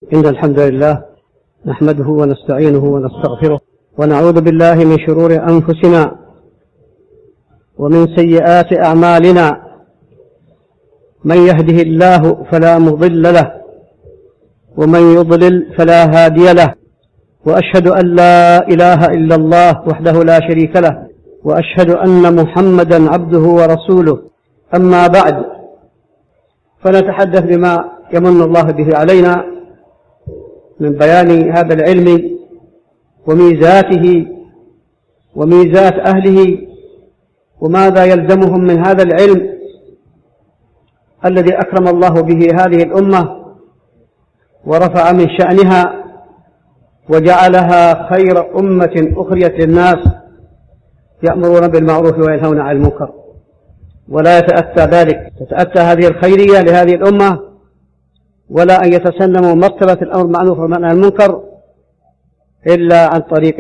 إن الحمد لله نحمده ونستعينه ونستغفره ونعوذ بالله من شرور أنفسنا ومن سيئات أعمالنا. من يهده الله فلا مضل له ومن يضلل فلا هادي له، وأشهد أن لا إله إلا الله وحده لا شريك له، وأشهد أن محمدا عبده ورسوله. أما بعد، فنتحدث بما يمن الله به علينا من بيان هذا العلم وميزاته وميزات أهله، وماذا يلزمهم من هذا العلم الذي أكرم الله به هذه الأمة ورفع من شأنها وجعلها خير أمة أخرجت للناس، يأمرون بالمعروف وينهون عن المنكر. ولا تتأتى هذه الخيرية لهذه الأمة ولا أن يتسنموا مرتبة الأمر بالمعروف والنهي عن المنكر إلا عن طريق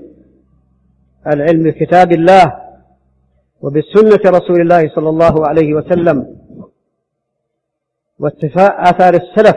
العلم بكتاب الله وبسنة رسول الله صلى الله عليه وسلم، واتفاء آثار السلف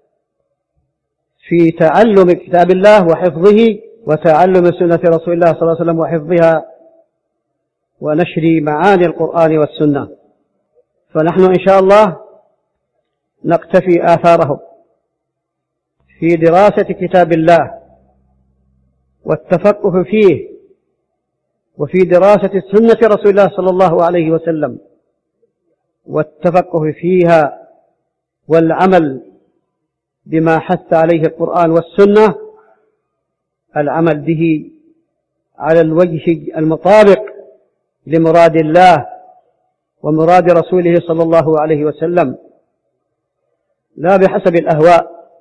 في تعلم كتاب الله وحفظه وتعلم سنة رسول الله صلى الله عليه وسلم وحفظها ونشر معاني القرآن والسنة. فنحن إن شاء الله نقتفي آثارهم في دراسة كتاب الله والتفقه فيه، وفي دراسة سنة رسول الله صلى الله عليه وسلم والتفقه فيها والعمل بما حث عليه القرآن والسنة، العمل به على الوجه المطابق لمراد الله ومراد رسوله صلى الله عليه وسلم، لا بحسب الأهواء،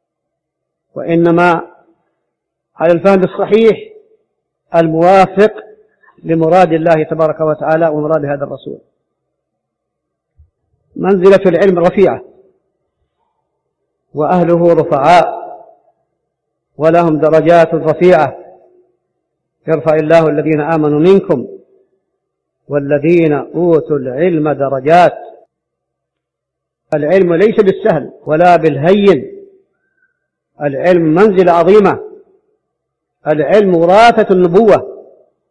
وإنما على الفهم الصحيح الموافق لمراد الله تبارك وتعالى ومراد هذا الرسول. منزلة العلم رفيعة وأهله رفعاء ولهم درجات رفيعة، يرفع الله الذين آمنوا منكم والذين أوتوا العلم درجات. العلم ليس بالسهل ولا بالهين، العلم منزلة عظيمة، العلم وراثة النبوة،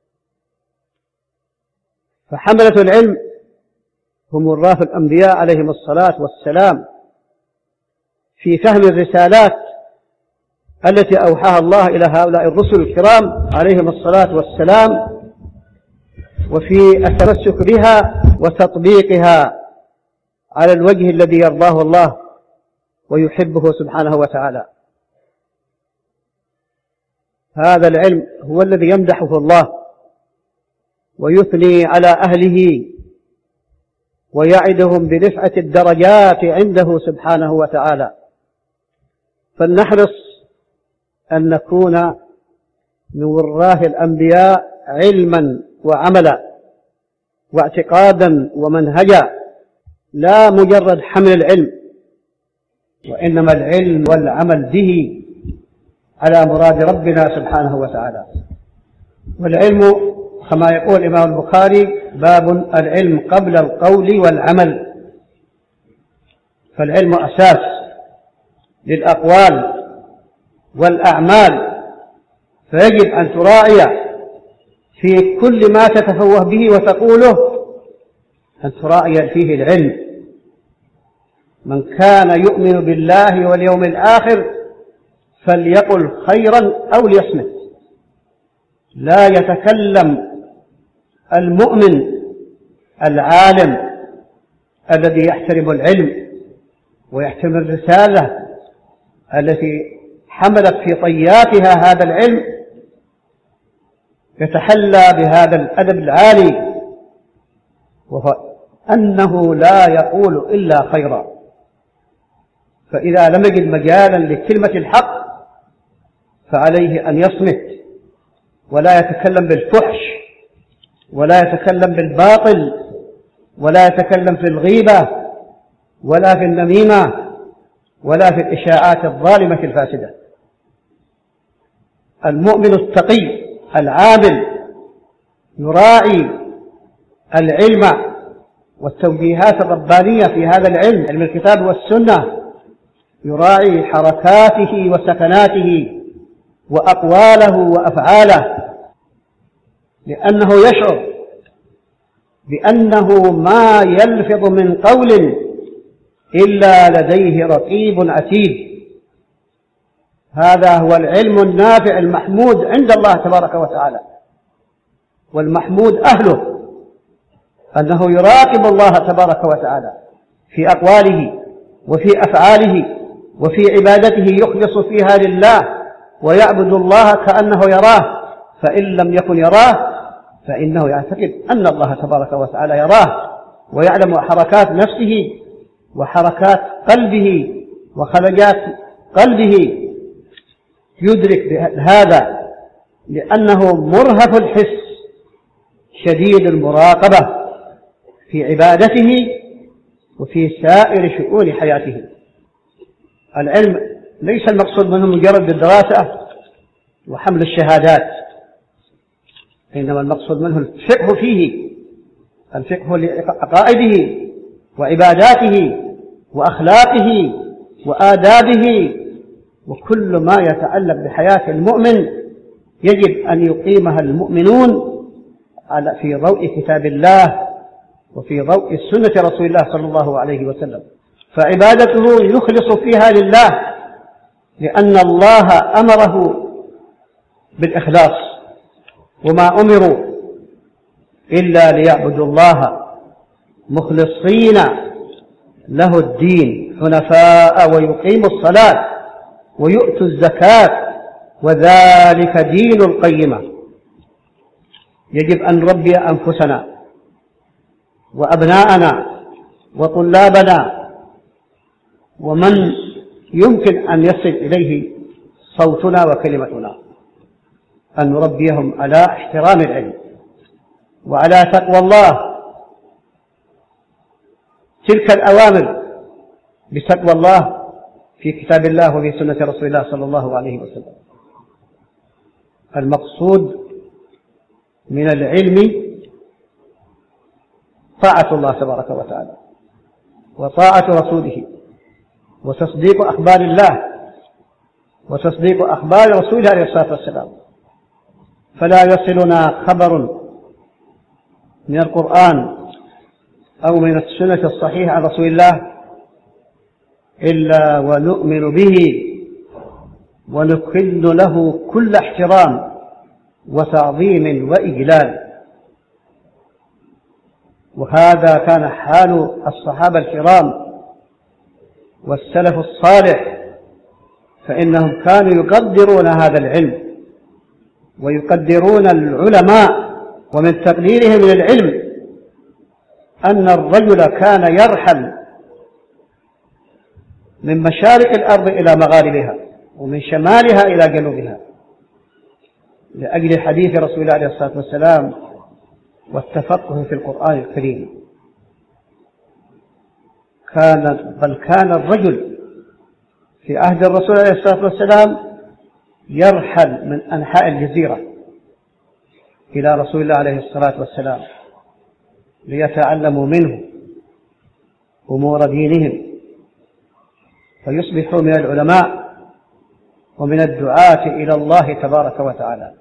فحملة العلم هم وراث الأنبياء عليهم الصلاة والسلام في فهم الرسالات التي أوحاها الله إلى هؤلاء الرسل الكرام عليهم الصلاة والسلام، وفي التمسك بها وتطبيقها على الوجه الذي يرضاه الله ويحبه سبحانه وتعالى. هذا العلم هو الذي يمدحه الله ويثني على أهله ويعدهم برفعة الدرجات عنده سبحانه وتعالى. فلنحرص أن نكون من وراث الأنبياء علما وعملا واعتقادا ومنهجا، لا مجرد حمل العلم، وإنما العلم والعمل به على مراد ربنا سبحانه وتعالى. والعلم كما يقول الإمام البخاري: باب العلم قبل القول والعمل. فالعلم أساس للأقوال والأعمال، فيجب أن تراعي في كل ما تتفوه به وتقوله أن تراعي فيه العلم. من كان يؤمن بالله واليوم الآخر فليقل خيرا أو ليصمت. لا يتكلم المؤمن العالم الذي يحترم العلم ويحترم الرسالة التي حملت في طياتها هذا العلم، يتحلى بهذا الأدب العالي، وهو أنه لا يقول إلا خيرا. فإذا لم يجد مجالا لكلمة الحق فعليه أن يصمت ولا يتكلم بالفحش ولا يتكلم بالباطل ولا يتكلم في الغيبة ولا في النميمة ولا في الإشاعات الظالمة الفاسدة. المؤمن التقي العامل يراعي العلم والتوجيهات الربانية في هذا العلم، علم الكتاب والسنة، يراعي حركاته وسكناته وأقواله وأفعاله، لأنه يشعر بأنه ما يلفظ من قول إلا لديه رقيب عتيد. هذا هو العلم النافع المحمود عند الله تبارك وتعالى، والمحمود أهله، أنه يراقب الله تبارك وتعالى في أقواله وفي أفعاله وفي عبادته، يخلص فيها لله ويعبد الله كأنه يراه، فإن لم يكن يراه فإنه يعتقد أن الله تبارك وتعالى يراه ويعلم حركات نفسه وحركات قلبه وخلجات قلبه، يدرك هذا لأنه مرهف الحس شديد المراقبة في عبادته وفي سائر شؤون حياته. العلم ليس المقصود منه مجرد الدراسة وحمل الشهادات، إنما المقصود منه الفقه فيه، الفقه لعقائده وعباداته وأخلاقه وآدابه، وكل ما يتعلق بحياة المؤمن يجب أن يقيمها المؤمنون في ضوء كتاب الله وفي ضوء سنة رسول الله صلى الله عليه وسلم. فعبادته يخلص فيها لله لأن الله أمره بالإخلاص، وما أمروا إلا ليعبدوا الله مخلصين له الدين حنفاء ويقيموا الصلاة ويؤتوا الزكاة وذلك دين القيمة. يجب أن نربي أنفسنا وأبناءنا وطلابنا ومن يمكن أن يصل إليه صوتنا وكلمتنا، أن نربيهم على احترام العلم وعلى تقوى الله، تلك الأوامر بتقوى الله في كتاب الله وفي سنة رسول الله صلى الله عليه وسلم. المقصود من العلم طاعة الله تبارك وتعالى وطاعة رسوله وتصديق أخبار الله وتصديق أخبار رسوله عليه الصلاة والسلام. فلا يصلنا خبر من القرآن أو من السنة الصحيحة عن رسول الله إلا ونؤمن به ونكن له كل احترام وتعظيم وإجلال. وهذا كان حال الصحابة الكرام والسلف الصالح، فإنهم كانوا يقدرون هذا العلم ويقدرون العلماء. ومن تقديرهم للعلم أن الرجل كان يرحل من مشارق الأرض إلى مغاربها ومن شمالها إلى جنوبها لأجل حديث رسول الله عليه الصلاة والسلام والتفقه في القرآن الكريم. بل كان الرجل في عهد الرسول عليه الصلاة والسلام يرحل من أنحاء الجزيرة إلى رسول الله عليه الصلاة والسلام ليتعلموا منه أمور دينهم فيصبحوا من العلماء ومن الدعاة إلى الله تبارك وتعالى.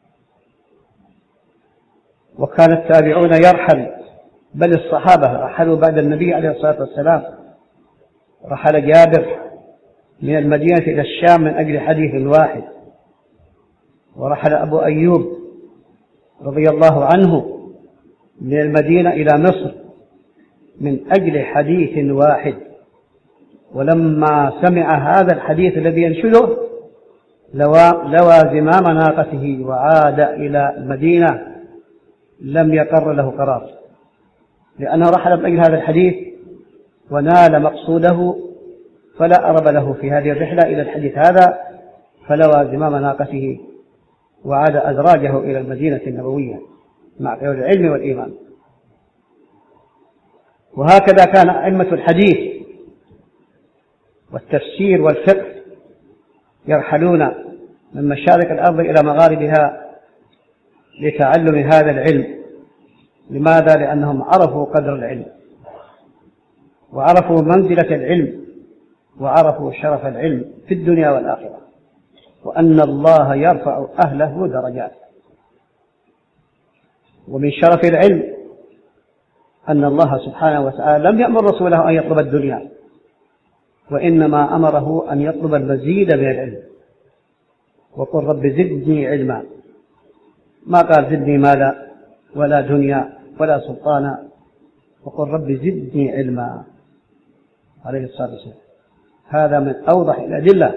وكان التابعون يرحل، بل الصحابة رحلوا بعد النبي عليه الصلاة والسلام. رحل جابر من المدينة إلى الشام من أجل حديث واحد، ورحل أبو أيوب رضي الله عنه من المدينة إلى مصر من أجل حديث واحد. ولما سمع هذا الحديث الذي ينشده لوى زمام ناقته وعاد إلى المدينة، لم يقر له قرار، لأنه رحل من أجل هذا الحديث ونال مقصوده، فلا أرب له في هذه الرحلة إلى الحديث هذا، فلوى زمام ناقته وعاد أدراجه إلى المدينة النبوية مع العلم والإيمان. وهكذا كان أئمة الحديث والتفسير والفقه يرحلون من مشارق الأرض إلى مغاربها لتعلم هذا العلم. لماذا؟ لأنهم عرفوا قدر العلم وعرفوا منزلة العلم وعرفوا شرف العلم في الدنيا والآخرة، وأن الله يرفع أهله درجات. ومن شرف العلم أن الله سبحانه وتعالى لم يأمر رسوله أن يطلب الدنيا، وإنما أمره أن يطلب المزيد من العلم. وقل رب زدني علما، ما قال زدني مالا ولا دنيا ولا سلطانا، وقل رب زدني علما عليه الصلاة والسلام. هذا من أوضح الأدلة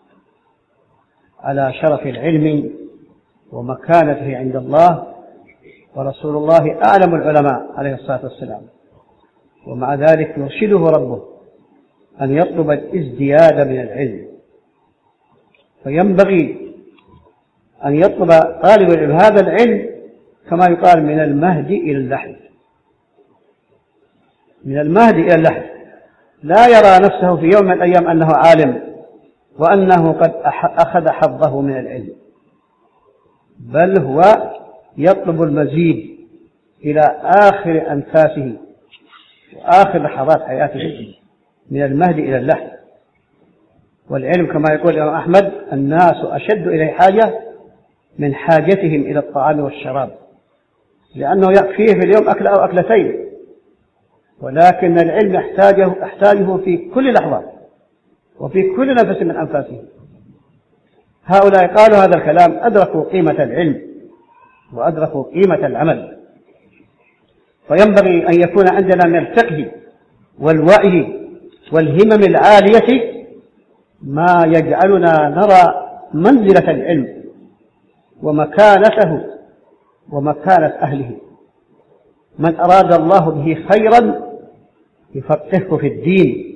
على شرف العلم ومكانته عند الله، ورسول الله أعلم العلماء عليه الصلاة والسلام، ومع ذلك يرشده ربه أن يطلب الازدياد من العلم. فينبغي أن يطلب طالب العلم هذا العلم كما يقال من المهد إلى اللحد، من المهد إلى اللحد، لا يرى نفسه في يوم من الأيام أنه عالم وأنه قد أخذ حظه من العلم، بل هو يطلب المزيد إلى آخر أنفاسه وآخر لحظات حياته، من المهد إلى اللحد. والعلم كما يقول الإمام أحمد: الناس أشد إليه حاجة من حاجتهم إلى الطعام والشراب، لأنه يكفيه في اليوم أكل أو أكلتين، ولكن العلم يحتاجه في كل لحظة وفي كل نفس من أنفاسه. هؤلاء قالوا هذا الكلام أدركوا قيمة العلم وأدركوا قيمة العمل. فينبغي أن يكون عندنا من الفقه والوعي والهمم العالية ما يجعلنا نرى منزلة العلم ومكانته ومكانة أهله. من أراد الله به خيرا يفقهه في الدين.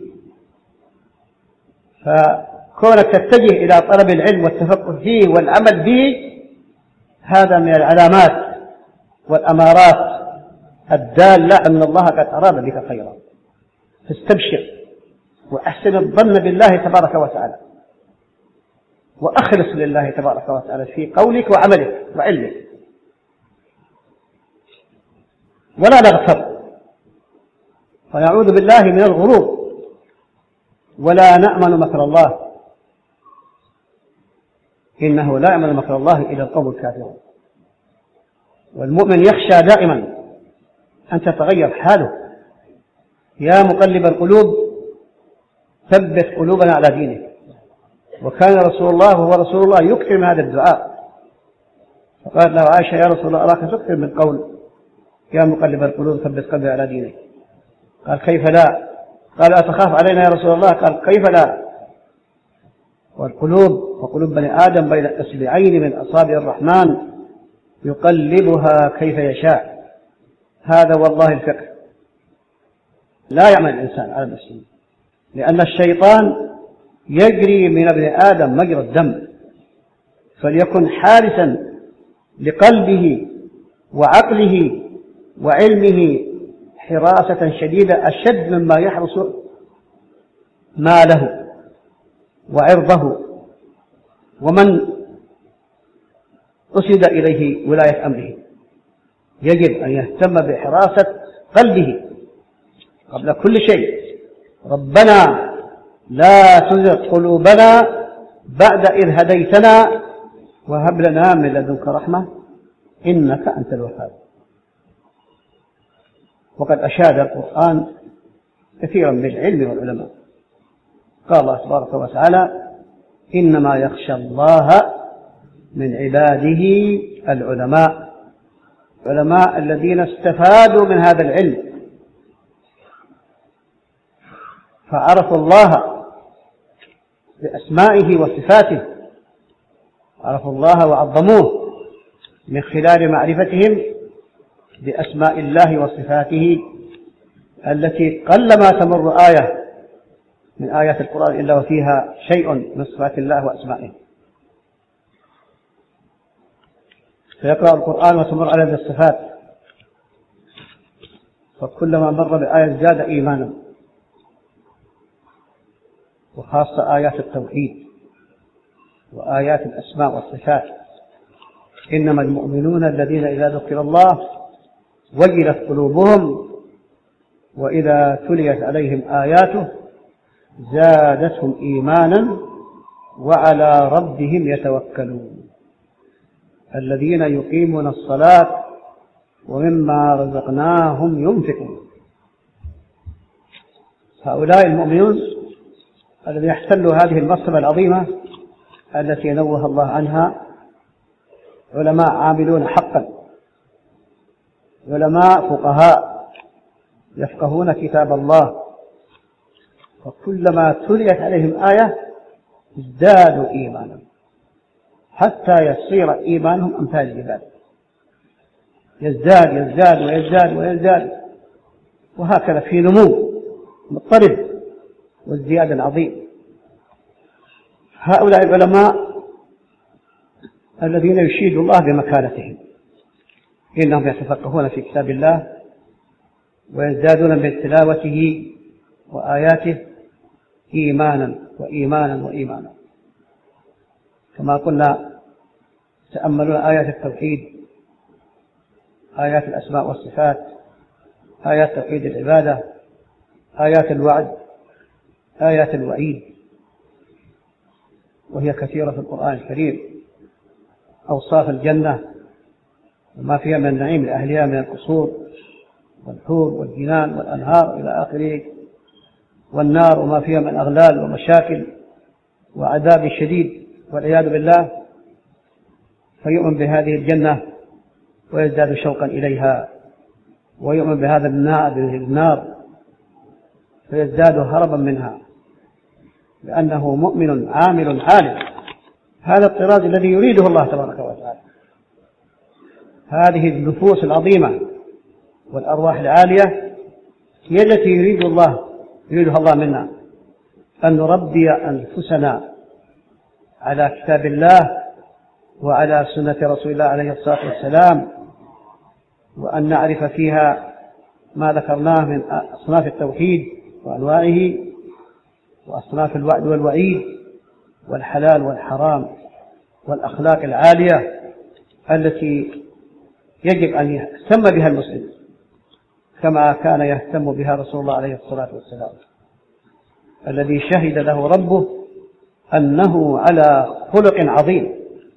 فكونك تتجه إلى طلب العلم والتفقه فيه والعمل به، هذا من العلامات والأمارات الدالة أن الله قد أراد بك خيرا. فاستبشر وأحسن الظن بالله تبارك وتعالى، وأخلص لله تبارك وتعالى في قولك وعملك وعلمك، ولا نغتر فنعوذ بالله من الغرور، ولا نأمن مكر الله، إنه لا يأمن مكر الله إلى القوم الكافرون. والمؤمن يخشى دائما أن تتغير حاله. يا مقلب القلوب ثبت قلوبنا على دينك. وكان رسول الله وهو رسول الله يكثر من هذا الدعاء، فقالت له عائشة: يا رسول الله أراك تكثر من قول يا مقلب القلوب ثبت قلبي على دينك. قال: كيف لا؟ قال: أتخاف علينا يا رسول الله؟ قال: كيف لا؟ والقلوب وقلوب بني آدم بين أصبعين من أصابع الرحمن يقلبها كيف يشاء. هذا والله الفقه. لا يعمل الإنسان على نفسه، لأن الشيطان يجري من ابن آدم مجرى الدم، فليكن حارسا لقلبه وعقله وعلمه حراسة شديدة أشد مما يحرس ماله وعرضه ومن أسد إليه ولاية أمره. يجب أن يهتم بحراسة قلبه قبل كل شيء. ربنا لا تزغ قلوبنا بعد إذ هديتنا وهب لنا من لدنك رحمة إنك أنت الوهاب. وقد أشاد القرآن كثيرا بالعلم والعلماء. قال الله تبارك وتعالى: إنما يخشى الله من عباده العلماء. العلماء الذين استفادوا من هذا العلم فعرفوا الله بأسمائه وصفاته، عرفوا الله وعظموه من خلال معرفتهم بأسماء الله وصفاته التي قلما تمر آية من آيات القرآن إلا وفيها شيء من صفات الله وأسمائه. فيقرأ القرآن وتمر على الصفات، فكلما مر بآية زاد إيمانا، وخاصة آيات التوحيد وآيات الأسماء والصفات. إنما المؤمنون الذين إذا ذكر الله وجلت قلوبهم وإذا تليت عليهم آياته زادتهم إيمانا وعلى ربهم يتوكلون الذين يقيمون الصلاة ومما رزقناهم ينفقون. هؤلاء المؤمنون الذين يحتلوا هذه المرتبة العظيمة التي نوه الله عنها علماء عاملون حقا، علماء فقهاء يفقهون كتاب الله، وكلما تليت عليهم آية ازدادوا إيمانا حتى يصير إيمانهم أمثال الجبال، يزداد يزداد ويزداد ويزداد، وهكذا في نمو مضطرب والزيادة العظيم. هؤلاء العلماء الذين يشيد الله بمكانتهم إنهم يتفقهون في كتاب الله ويزدادون من تلاوته وآياته إيمانا وإيمانا وإيمانا. كما قلنا تأملون آيات التوحيد، آيات الأسماء والصفات، آيات توحيد العبادة، آيات الوعد، آيات الوعيد، وهي كثيرة في القرآن الكريم، أوصاف الجنة وما فيها من النعيم لأهلها من القصور والحور والجنان والأنهار إلى آخره، والنار وما فيها من أغلال ومشاكل وعذاب شديد والعياذ بالله، فيؤمن بهذه الجنة ويزداد شوقا إليها، ويؤمن بهذا النار فيزداد هربا منها لأنه مؤمن عامل حالم. هذا الطراز الذي يريده الله تبارك وتعالى. هذه النفوس العظيمة والأرواح العالية هي التي يريدها الله منا، أن نربي أنفسنا على كتاب الله وعلى سنة رسول الله عليه الصلاة والسلام، وأن نعرف فيها ما ذكرناه من أصناف التوحيد وأنواعه، وأصناف الوعد والوعيد والحلال والحرام والأخلاق العالية التي يجب أن يهتم بها المسلم كما كان يهتم بها رسول الله عليه الصلاة والسلام، الذي شهد له ربه أنه على خلق عظيم،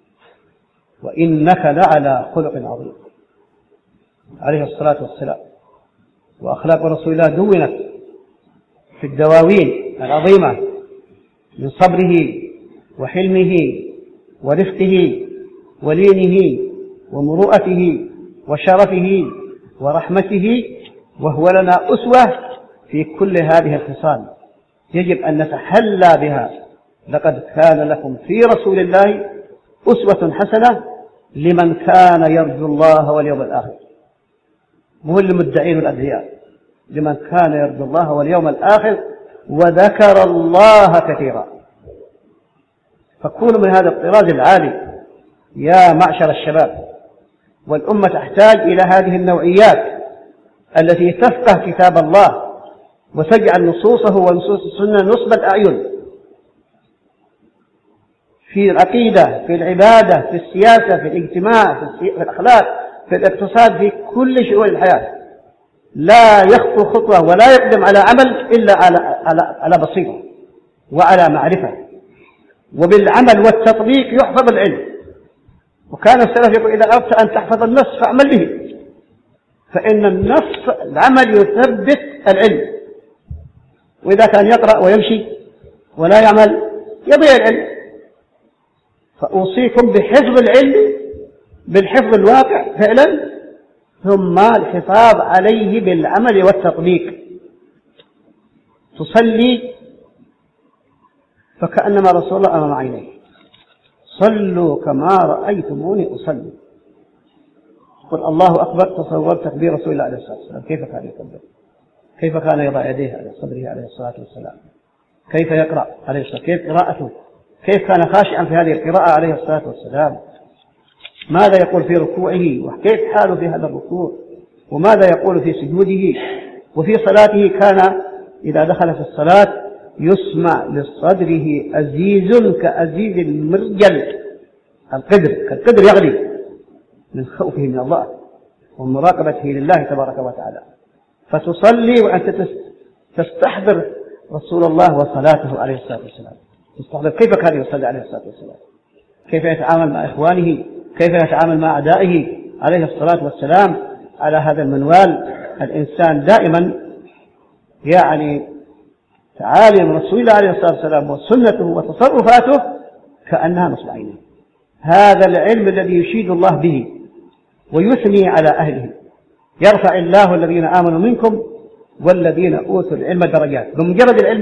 وإنك لعلى خلق عظيم عليه الصلاة والسلام. وأخلاق رسول الله دونت في الدواوين العظيمة من صبره وحلمه ورفقه ولينه ومروءته وشرفه ورحمته، وهو لنا أسوة في كل هذه الخصال يجب أن نتحلى بها. لقد كان لكم في رسول الله أسوة حسنة لمن كان يرجو الله واليوم الآخر، مو للمدعين والأدعياء، لمن كان يرجو الله واليوم الآخر وذكر الله كثيرا. فكونوا من هذا الطراز العالي يا معشر الشباب، والأمة تحتاج إلى هذه النوعيات التي تفقه كتاب الله وتجعل نصوصه ونصوص السنة نصب الأعين في العقيدة، في العبادة، في السياسة، في الاجتماع، في الأخلاق، في الاقتصاد، في كل شؤون الحياة. لا يخطو خطوة ولا يقدم على عمل إلا على بصيرة وعلى معرفة، وبالعمل والتطبيق يحفظ العلم. وكان السلف يقول إذا أردت أن تحفظ النص فاعمل به، فإن النص العمل يثبت العلم، وإذا كان يقرأ ويمشي ولا يعمل يضيع العلم. فأوصيكم بحفظ العلم، بالحفظ الواقع فعلا، ثم الحفاظ عليه بالعمل والتطبيق. تصلي فكأنما رسول الله أمام عينيه، صلوا كما رأيتموني أصلي. قل الله أكبر، تصور تكبير رسول الله عليه الصلاة والسلام، كيف كان يكبر، كيف كان يضع يديه على صدره عليه الصلاة والسلام، كيف يقرأ عليه الصلاة، كيف قراءته، كيف كان خاشعا في هذه القراءة عليه الصلاة والسلام، ماذا يقول في ركوعه، وكيف حاله في هذا الركوع، وماذا يقول في سجوده. وفي صلاته كان إذا دخل في الصلاة يسمع لصدره أزيز كأزيز المرجل، القدر كالقدر يغلي من خوفه من الله ومراقبته لله تبارك وتعالى. فتصلي وأنت تستحضر رسول الله وصلاته عليه الصلاة والسلام، يستحضر كيف كان يصلي عليه الصلاة والسلام، كيف يتعامل مع إخوانه، كيف يتعامل مع أعدائه عليه الصلاة والسلام. على هذا المنوال الإنسان دائما يعني تعاليم رسول الله عليه الصلاة والسلام وسنته وتصرفاته كأنها نصب عينه. هذا العلم الذي يشيد الله به ويثني على أهله. يرفع الله الذين آمنوا منكم والذين أوتوا العلم درجات. بمجرد العلم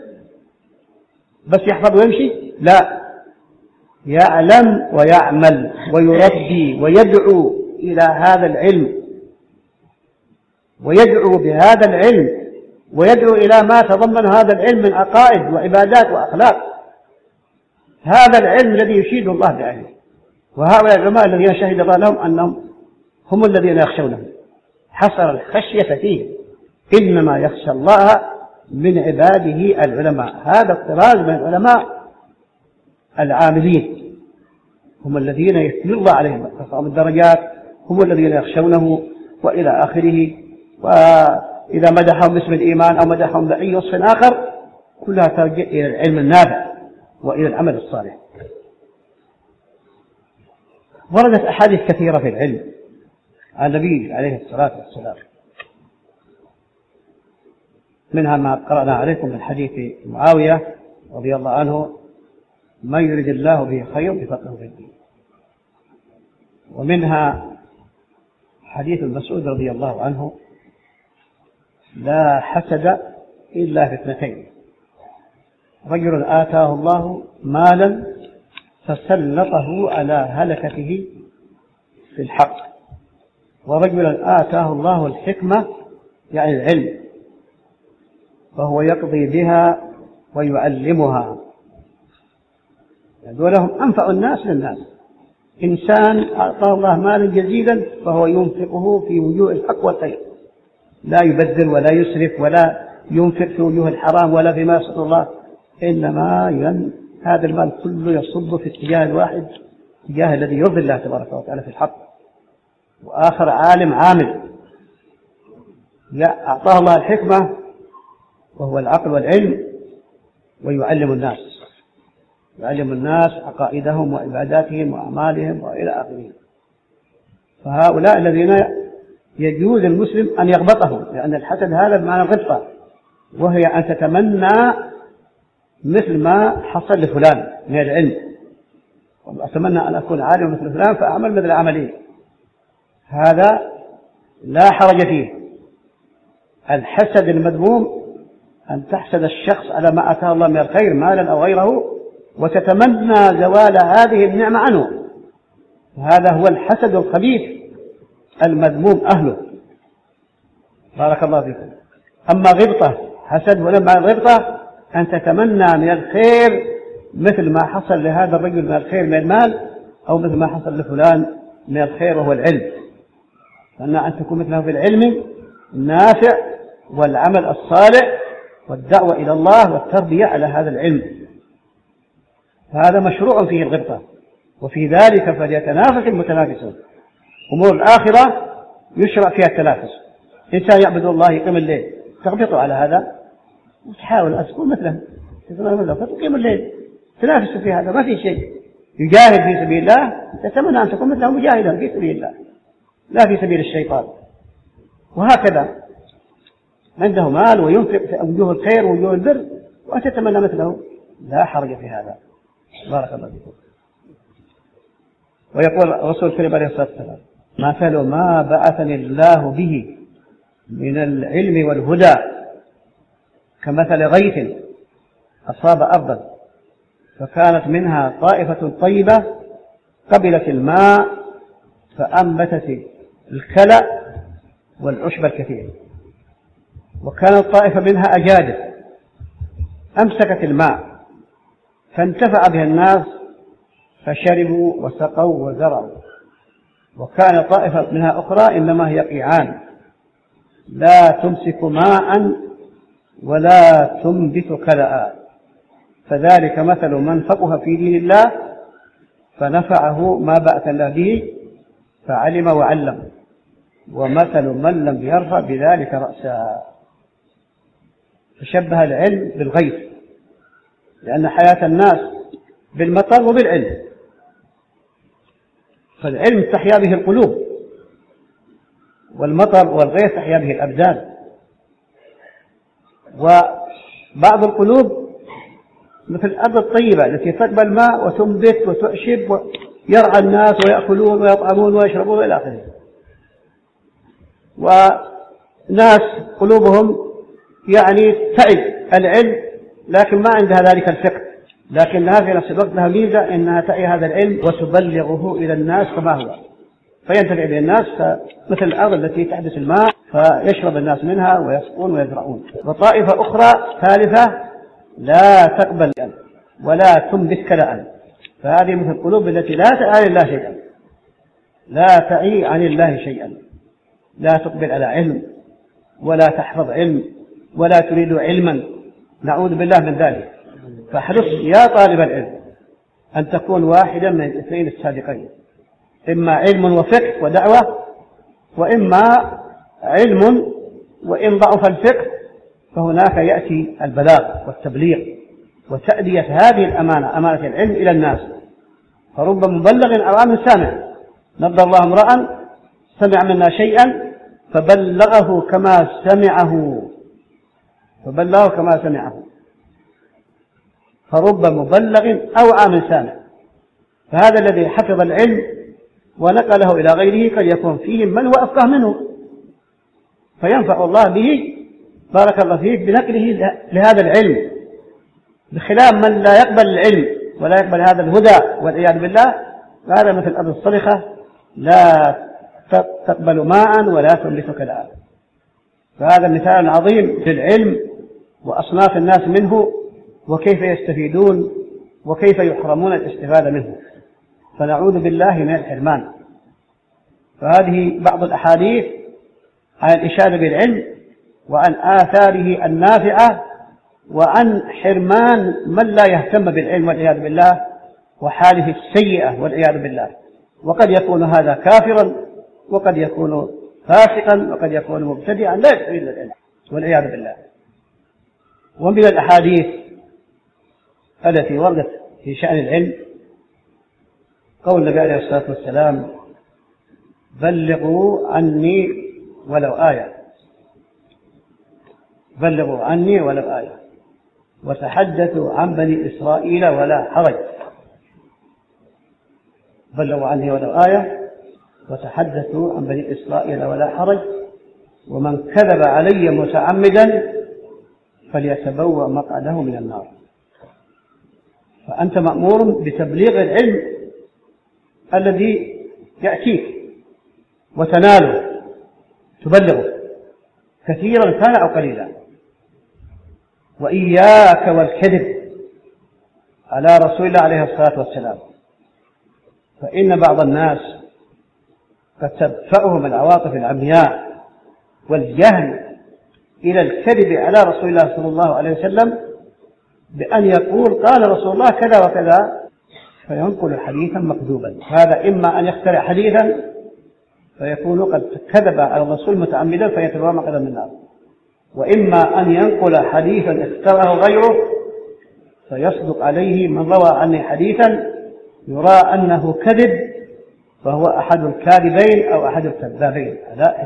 بس يحفظ ويمشي؟ لا، يعلم ويعمل ويربي ويدعو إلى هذا العلم، ويدعو بهذا العلم، ويدعو إلى ما تضمن هذا العلم من عقائد وعبادات وأخلاق. هذا العلم الذي يشيد الله بأهله. وهؤلاء العلماء الذين شهد الله لهم أنهم هم الذين يخشونه، حصر الخشية فيه. إنما يخشى الله من عباده العلماء. هذا الطراز من العلماء العاملين، هم الذين يثني الله عليهم تقام الدرجات، هم الذين يخشونه وإلى آخره. وإذا مدحهم باسم الإيمان أو مدحهم بأي وصف آخر كلها ترجع إلى العلم النافع وإلى العمل الصالح. وردت أحاديث كثيرة في العلم عن النبي عليه الصلاة والسلام، منها ما قرأنا عليكم من حديث معاوية رضي الله عنه: من يريد الله به خير يفقهه في الدين. ومنها حديث المسعود رضي الله عنه: لا حسد إلا في اثنتين: رجل آتاه الله مالا فسلطه على هلكته في الحق، ورجل آتاه الله الحكمة يعني العلم فهو يقضي بها ويعلمها. دولهم أنفع الناس للناس. إنسان أعطاه الله مالا جزيلا فهو ينفقه في وجوه الحق والخير، لا يبذر ولا يسرف ولا ينفق في وجوه الحرام ولا فيما يسخط الله، إنما هذا المال كله يصب في اتجاه الواحد، اتجاه الذي يرضي الله تبارك وتعالى في الحق. وآخر عالم عامل أعطاه الله الحكمة وهو العقل والعلم ويعلم الناس، يعلم الناس عقائدهم وعباداتهم وأعمالهم وإلى آخره. فهؤلاء الذين يجوز المسلم أن يغبطهم، لأن الحسد هذا بمعنى الغبطة، وهي أن تتمنى مثل ما حصل لفلان من العلم، وأتمنى أن أكون عالم مثل فلان فأعمل مثل عملي. هذا لا حرج فيه. الحسد المذموم أن تحسد الشخص على ما أتاه الله من الخير مالا أو غيره وتتمنى زوال هذه النعمة عنه، هذا هو الحسد الخبيث المذموم أهله. بارك الله فيكم. أما غبطة حسد ولما الغبطة أن تتمنى من الخير مثل ما حصل لهذا الرجل من الخير من المال، أو مثل ما حصل لفلان من الخير وهو العلم. فأن أن تكون مثله في العلم النافع والعمل الصالح والدعوة إلى الله والتربية على هذا العلم. هذا مشروع فيه الغبطة، وفي ذلك فليتنافس المتنافسون. أمور الآخرة يشرع فيها التنافس. إنسان يعبد الله يقيم الليل تغبطوا على هذا وتحاول أن تكون مثله، فتقيم الليل، تنافس في هذا، ما في شيء. يجاهد في سبيل الله تتمنى أن تكون مثله مجاهدا في سبيل الله لا في سبيل الشيطان. وهكذا عنده مال وينفق في وجوه الخير ووجوه البر وأن تتمنى مثله، لا حرج في هذا. بارك الله فيكم. ويقول الرسول الكريم عليه الصلاة والسلام: مثل ما بعثني الله به من العلم والهدى كمثل غيث أصاب أرضا فكانت منها طائفة طيبة قبلت الماء فأنبتت الكلأ والعشب الكثير، وكانت طائفة منها أجادة أمسكت الماء فانتفع بها الناس فشربوا وسقوا وزرعوا، وكان طائفة منها أخرى إنما هي قيعان لا تمسك ماء ولا تنبت كلأ. فذلك مثل من فقه في دين الله فنفعه ما بعث الله به فعلم وعلم، ومثل من لم يرفع بذلك رأسا. فشبه العلم بالغيث، لأن حياة الناس بالمطر وبالعلم، فالعلم تحيا به القلوب، والمطر والغيث تحيا به الأبدان. وبعض القلوب مثل الأرض الطيبة التي تقبل الماء وتنبت وتعشب ويرعى الناس ويأكلون ويطعمون ويشربون إلى آخره. وناس قلوبهم يعني تعي العلم لكن ما عندها ذلك الفقه، لكنها في نفس الوقت لها ميزة إنها تعي هذا العلم وتبلغه إلى الناس كما هو، فينتفع به الناس مثل الأرض التي تحبس الماء فيشرب الناس منها ويسقون ويزرعون. وطائفة أخرى ثالثة لا تقبل ولا تنبت كلاء، فهذه مثل القلوب التي لا تعي عن الله شيئا، لا تعي عن الله شيئا، لا تقبل على علم ولا تحفظ علم ولا تريد علما، نعوذ بالله من ذلك. فاحرص يا طالب العلم أن تكون واحدا من الاثنين السابقين، إما علم وفقه ودعوة، وإما علم وإن ضعف الفقه فهناك يأتي البلاغ والتبليغ وتأدية هذه الأمانة، أمانة العلم إلى الناس. فرب مبلغ أو عام سامع، نبض الله امرأ سمع منا شيئا فبلغه كما سمعه، فرب مبلغ أو عام سامع. فهذا الذي حفظ العلم ونقله إلى غيره قد يكون فيه من هو أفقه منه، فينفع الله به بارك الله فيك بنقله لهذا العلم، بخلاف من لا يقبل العلم ولا يقبل هذا الهدى والعياذ بالله. هذا مثل الأرض الصلخة لا تقبل ماء ولا تنبت كلاء. فهذا مثال عظيم للعلم وأصناف الناس منه وكيف يستفيدون وكيف يحرمون الاستفادة منه، فنعوذ بالله من الحرمان. فهذه بعض الأحاديث عن الإشادة بالعلم وعن آثاره النافعة وعن حرمان من لا يهتم بالعلم والعياذ بالله وحاله السيئة والعياذ بالله. وقد يكون هذا كافرا وقد يكون فاسقا وقد يكون مبتدعا لا يستفيد العلم والعياذ بالله. ومن الأحاديث التي وردت في شأن العلم قول النبي عليه الصلاة والسلام: بلغوا عني ولو آية، بلغوا عني ولو آية، وتحدثوا عن بني إسرائيل ولا حرج. بلغوا عني ولو آية وتحدثوا عن بني إسرائيل ولا حرج، ومن كذب علي متعمدا فليتبوأ مقعده من النار. فأنت مأمور بتبليغ العلم الذي يأتيك وتناله، تبلغه كثيرا كان أو قليلا. وإياك والكذب على رسول الله عليه الصلاة والسلام، فإن بعض الناس قد تدفعهم العواطف العمياء والجهل إلى الكذب على رسول الله صلى الله عليه وسلم بأن يقول قال رسول الله كذا وكذا فينقل حديثا مكذوبا. هذا إما أن يخترع حديثا فيكون قد كذب على الرسول متعمدا فيتبوأ مقعده من النار، وإما أن ينقل حديثا اخترعه غيره فيصدق عليه من روى عني حديثا يرى أنه كذب فهو أحد الكاذبين أو أحد الكذابين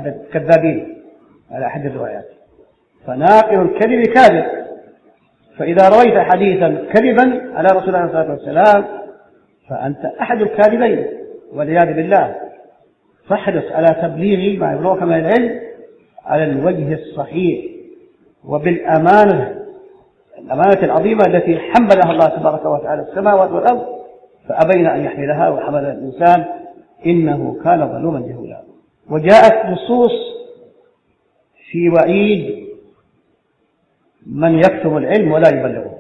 على أحد الروايات. فناقل الكذب كاذب. فإذا رويت حديثا كذبا على رسول الله صلى الله عليه وسلم فأنت أحد الكاذبين والعياذ بالله. فاحرص على تبليغ ما يبلغك من العلم على الوجه الصحيح وبالأمانة، الأمانة العظيمة التي حملها الله تبارك وتعالى السماوات والأرض فأبين أن يحملها وحملها الإنسان إنه كان ظلوما جهولا. وجاءت نصوص في وعيد من يكتم العلم ولا يبلغه.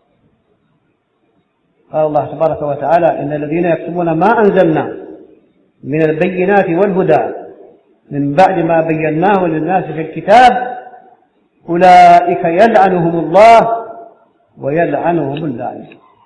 قال الله تبارك وتعالى: إن الذين يكتمون ما أنزلنا من البينات والهدى من بعد ما بيناه للناس في الكتاب أولئك يلعنهم الله ويلعنهم اللاعنون.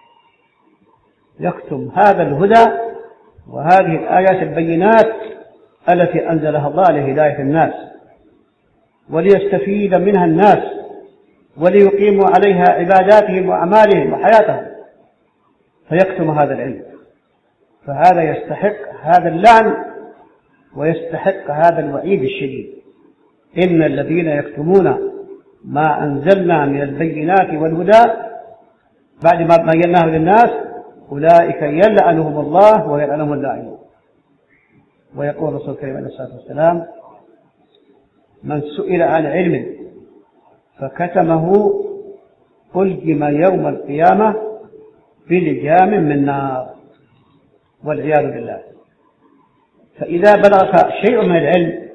يكتم هذا الهدى وهذه الآيات البينات التي أنزلها الله لهداية الناس وليستفيد منها الناس وليقيموا عليها عباداتهم وأعمالهم وحياتهم، فيكتم هذا العلم، فهذا يستحق هذا اللعن ويستحق هذا الوعيد الشديد. إن الذين يكتمون ما أنزلنا من البينات والهدى بعد ما بيناه للناس أولئك يلعنهم الله ويلعنهم اللاعنون. ويقول الرسول الكريم عليه الصلاة والسلام: من سئل عن علم فكتمه ألجم يوم القيامة بلجام من نار، والعياذ بالله. فإذا بلغك شيء من العلم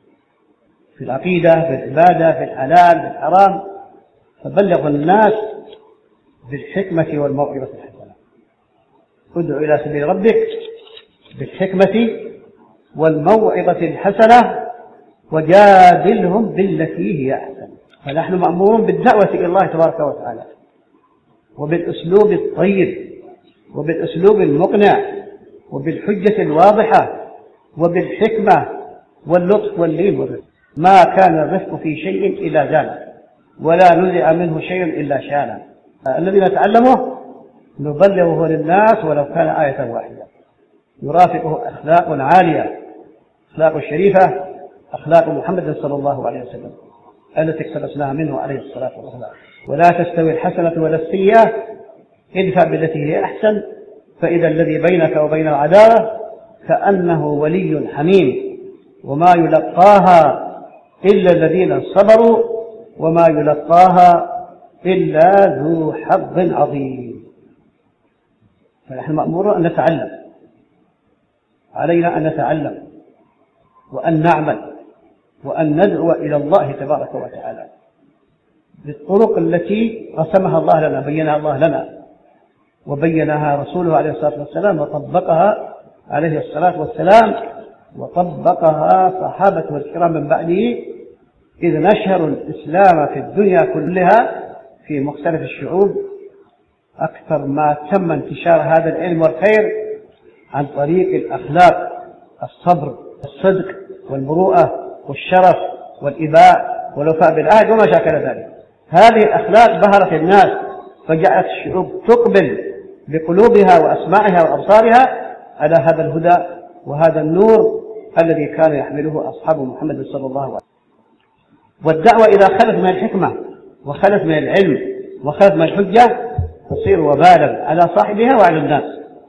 في العقيدة، في العبادة، في الحلال، في الحرام، فبلغ الناس بالحكمة والموعظة الحسنة. ادع إلى سبيل ربك بالحكمة والموعظة الحسنة وجادلهم بالتي هي أحسن. فنحن مأمورون بالدعوة إلى الله تبارك وتعالى، وبالأسلوب الطيب، وبالأسلوب المقنع، وبالحجة الواضحة، وبالحكمة واللطف واللين والرفق. ما كان الرفق في شيء إلا زانه، ولا نزع منه شيء إلا شانه. الذي نتعلمه نبلغه للناس ولو كان آية واحدة، يرافقه أخلاق عالية، أخلاق شريفة، أخلاق محمد صلى الله عليه وسلم التي اقتبسناها منه عليه الصلاة والسلام. ولا تستوي الحسنة ولا السيئة، ادفع بالتي هي أحسن، فإذا الذي بينك وبين العداوة كأنه ولي حميم، وما يلقاها إلا الذين صبروا وما يلقاها إلا ذو حظ عظيم. فنحن مأمورون أن نتعلم، علينا أن نتعلم وأن نعمل وأن ندعو إلى الله تبارك وتعالى بالطرق التي رسمها الله لنا، بينها الله لنا، وبينها رسوله عليه الصلاة والسلام، وطبقها عليه الصلاة والسلام، وطبقها صحابته الكرام من بعده، إذ نشروا الإسلام في الدنيا كلها في مختلف الشعوب أكثر ما تم انتشار هذا العلم والخير عن طريق الأخلاق، الصبر، الصدق، والمروءة، والشرف، والإباء، والوفاء بالعهد وما شاكل ذلك. هذه الأخلاق بهرت الناس، فجعلت الشعوب تقبل بقلوبها وأسماعها وأبصارها على هذا الهدى وهذا النور الذي كان يحمله أصحاب محمد صلى الله عليه وسلم. والدعوة إذا خلت من الحكمة وخلت من العلم وخلت من الحجة تصير وبالا على صاحبها وعلى الناس.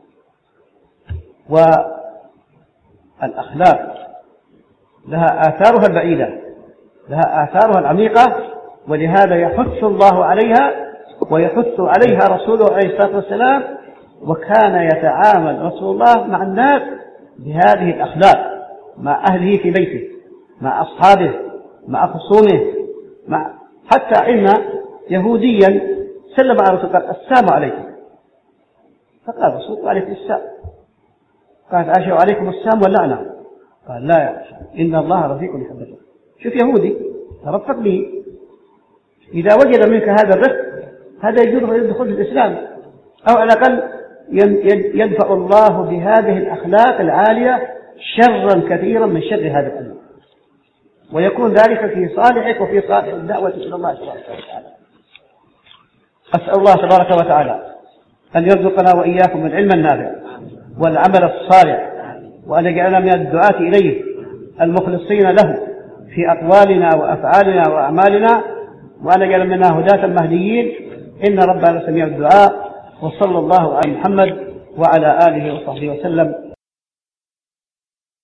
والأخلاق لها آثارها البعيدة، لها آثارها العميقة، ولهذا يحث الله عليها ويحث عليها رسوله عليه الصلاة والسلام. وكان يتعامل رسول الله مع الناس بهذه الأخلاق، مع أهله في بيته، مع أصحابه، مع خصومه، حتى إن يهوديا سلم على رسول قال: السلام عليكم. فقال الرسول: عليكم السلام. قالت عائشة: وعليكم السلام واللعنة. قال: لا يا عائشة، إن الله رفيق يحبه. شوف يهودي ترفق به، إذا وجد منك هذا الرفق هذا يجوز يدخل في الإسلام، أو على الأقل يدفع الله بهذه الأخلاق العالية شرا كثيرا من شر هذا الأمر، ويكون ذلك في صالحك وفي صالح الدعوة إلى الله تبارك وتعالى. أسأل الله تبارك وتعالى أن يرزقنا وإياكم العلم النافع والعمل الصالح، وأن يجعلنا من الدعاة إليه المخلصين له في أقوالنا وأفعالنا وأعمالنا، وأن يجعل منا هداة مهديين. إن ربنا سميع الدعاء. وصلى الله على محمد وعلى آله وصحبه وسلم.